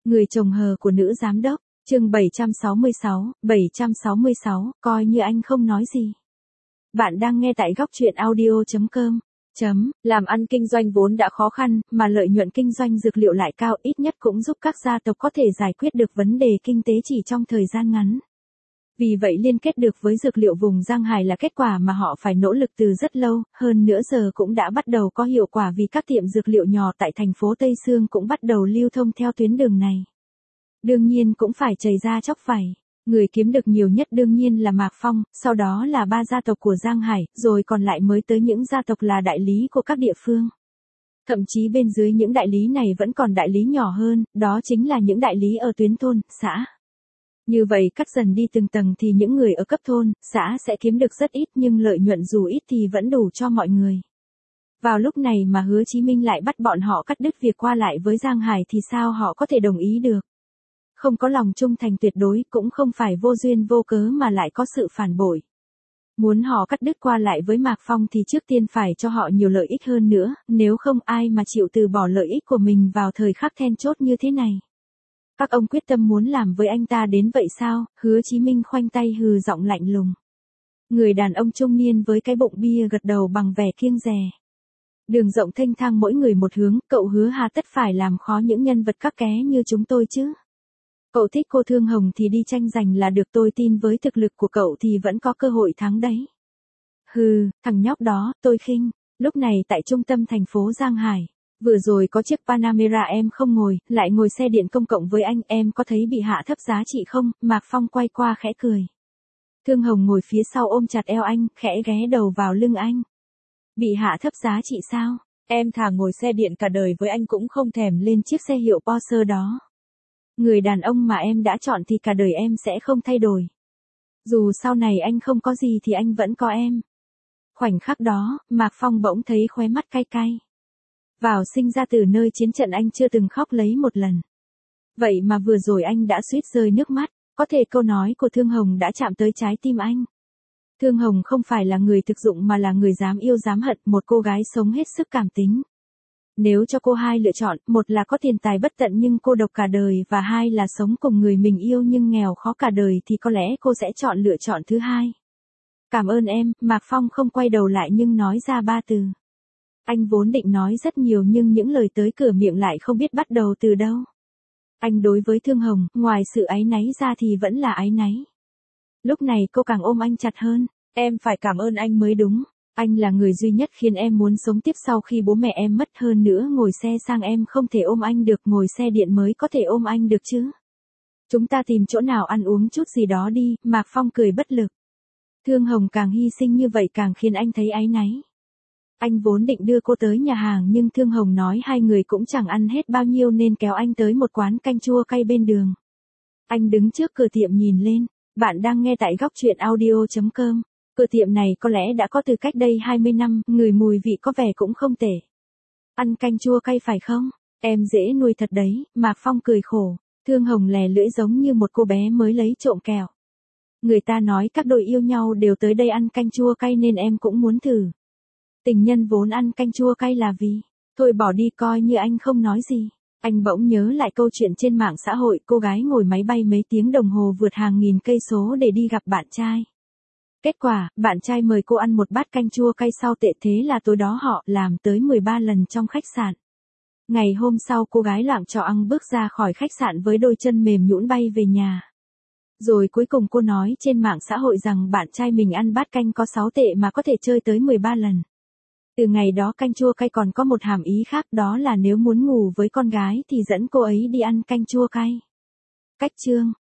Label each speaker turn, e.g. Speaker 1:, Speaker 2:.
Speaker 1: Người chồng hờ của nữ giám đốc, chương 766, coi như anh không nói gì. Bạn đang nghe tại góc truyện audio.com. Làm ăn kinh doanh vốn đã khó khăn, mà lợi nhuận kinh doanh dược liệu lại cao, ít nhất cũng giúp các gia tộc có thể giải quyết được vấn đề kinh tế chỉ trong thời gian ngắn. Vì vậy liên kết được với dược liệu vùng Giang Hải là kết quả mà họ phải nỗ lực từ rất lâu, hơn nữa giờ cũng đã bắt đầu có hiệu quả vì các tiệm dược liệu nhỏ tại thành phố Tây Sương cũng bắt đầu lưu thông theo tuyến đường này. Đương nhiên cũng phải chầy ra chóc vảy. Người kiếm được nhiều nhất đương nhiên là Mạc Phong, sau đó là 3 gia tộc của Giang Hải, rồi còn lại mới tới những gia tộc là đại lý của các địa phương. Thậm chí bên dưới những đại lý này vẫn còn đại lý nhỏ hơn, đó chính là những đại lý ở tuyến thôn, xã. Như vậy cắt dần đi từng tầng thì những người ở cấp thôn, xã sẽ kiếm được rất ít nhưng lợi nhuận dù ít thì vẫn đủ cho mọi người. Vào lúc này mà Hứa Chí Minh lại bắt bọn họ cắt đứt việc qua lại với Giang Hải thì sao họ có thể đồng ý được. Không có lòng trung thành tuyệt đối, cũng không phải vô duyên vô cớ mà lại có sự phản bội. Muốn họ cắt đứt qua lại với Mạc Phong thì trước tiên phải cho họ nhiều lợi ích hơn nữa, nếu không ai mà chịu từ bỏ lợi ích của mình vào thời khắc then chốt như thế này. Các ông quyết tâm muốn làm với anh ta đến vậy sao? Hứa Chí Minh khoanh tay hừ giọng lạnh lùng. Người đàn ông trung niên với cái bụng bia gật đầu bằng vẻ kiêng dè. Đường rộng thênh thang mỗi người một hướng, cậu Hứa hà tất phải làm khó những nhân vật các ké như chúng tôi chứ? Cậu thích cô Thương Hồng thì đi tranh giành là được, tôi tin với thực lực của cậu thì vẫn có cơ hội thắng đấy. Hừ, thằng nhóc đó, tôi khinh. Lúc này tại trung tâm thành phố Giang Hải, vừa rồi có chiếc Panamera em không ngồi, lại ngồi xe điện công cộng với anh, em có thấy bị hạ thấp giá trị không? Mạc Phong quay qua khẽ cười. Thương Hồng ngồi phía sau ôm chặt eo anh, khẽ ghé đầu vào lưng anh. Bị hạ thấp giá trị sao? Em thà ngồi xe điện cả đời với anh cũng không thèm lên chiếc xe hiệu Porsche đó. Người đàn ông mà em đã chọn thì cả đời em sẽ không thay đổi. Dù sau này anh không có gì thì anh vẫn có em. Khoảnh khắc đó, Mạc Phong bỗng thấy khóe mắt cay cay. Vào sinh ra từ nơi chiến trận anh chưa từng khóc lấy một lần. Vậy mà vừa rồi anh đã suýt rơi nước mắt, có thể câu nói của Thương Hồng đã chạm tới trái tim anh. Thương Hồng không phải là người thực dụng mà là người dám yêu dám hận, một cô gái sống hết sức cảm tính. Nếu cho cô hai lựa chọn, một là có tiền tài bất tận nhưng cô độc cả đời và hai là sống cùng người mình yêu nhưng nghèo khó cả đời thì có lẽ cô sẽ chọn lựa chọn thứ hai. Cảm ơn em, Mạc Phong không quay đầu lại nhưng nói ra 3 từ. Anh vốn định nói rất nhiều nhưng những lời tới cửa miệng lại không biết bắt đầu từ đâu. Anh đối với Thương Hồng, ngoài sự áy náy ra thì vẫn là áy náy. Lúc này cô càng ôm anh chặt hơn, em phải cảm ơn anh mới đúng. Anh là người duy nhất khiến em muốn sống tiếp sau khi bố mẹ em mất, hơn nữa ngồi xe sang em không thể ôm anh được, ngồi xe điện mới có thể ôm anh được chứ. Chúng ta tìm chỗ nào ăn uống chút gì đó đi, Mạc Phong cười bất lực. Thương Hồng càng hy sinh như vậy càng khiến anh thấy áy náy. Anh vốn định đưa cô tới nhà hàng nhưng Thương Hồng nói hai người cũng chẳng ăn hết bao nhiêu nên kéo anh tới một quán canh chua cay bên đường. Anh đứng trước cửa tiệm nhìn lên, bạn đang nghe tại góc truyện audio.com. Cửa tiệm này có lẽ đã có từ cách đây 20 năm, người mùi vị có vẻ cũng không tệ. Ăn canh chua cay phải không? Em dễ nuôi thật đấy, Mạc Phong cười khổ. Thương Hồng lè lưỡi giống như một cô bé mới lấy trộm kẹo. Người ta nói các đôi yêu nhau đều tới đây ăn canh chua cay nên em cũng muốn thử. Tình nhân vốn ăn canh chua cay là vì, thôi bỏ đi coi như anh không nói gì. Anh bỗng nhớ lại câu chuyện trên mạng xã hội, cô gái ngồi máy bay mấy tiếng đồng hồ vượt hàng nghìn cây số để đi gặp bạn trai. Kết quả, bạn trai mời cô ăn một bát canh chua cay sau tệ thế là tối đó họ làm tới 13 lần trong khách sạn. Ngày hôm sau cô gái loạng choạng bước ra khỏi khách sạn với đôi chân mềm nhũn bay về nhà. Rồi cuối cùng cô nói trên mạng xã hội rằng bạn trai mình ăn bát canh có 6 tệ mà có thể chơi tới 13 lần. Từ ngày đó canh chua cay còn có một hàm ý khác, đó là nếu muốn ngủ với con gái thì dẫn cô ấy đi ăn canh chua cay. Cách chương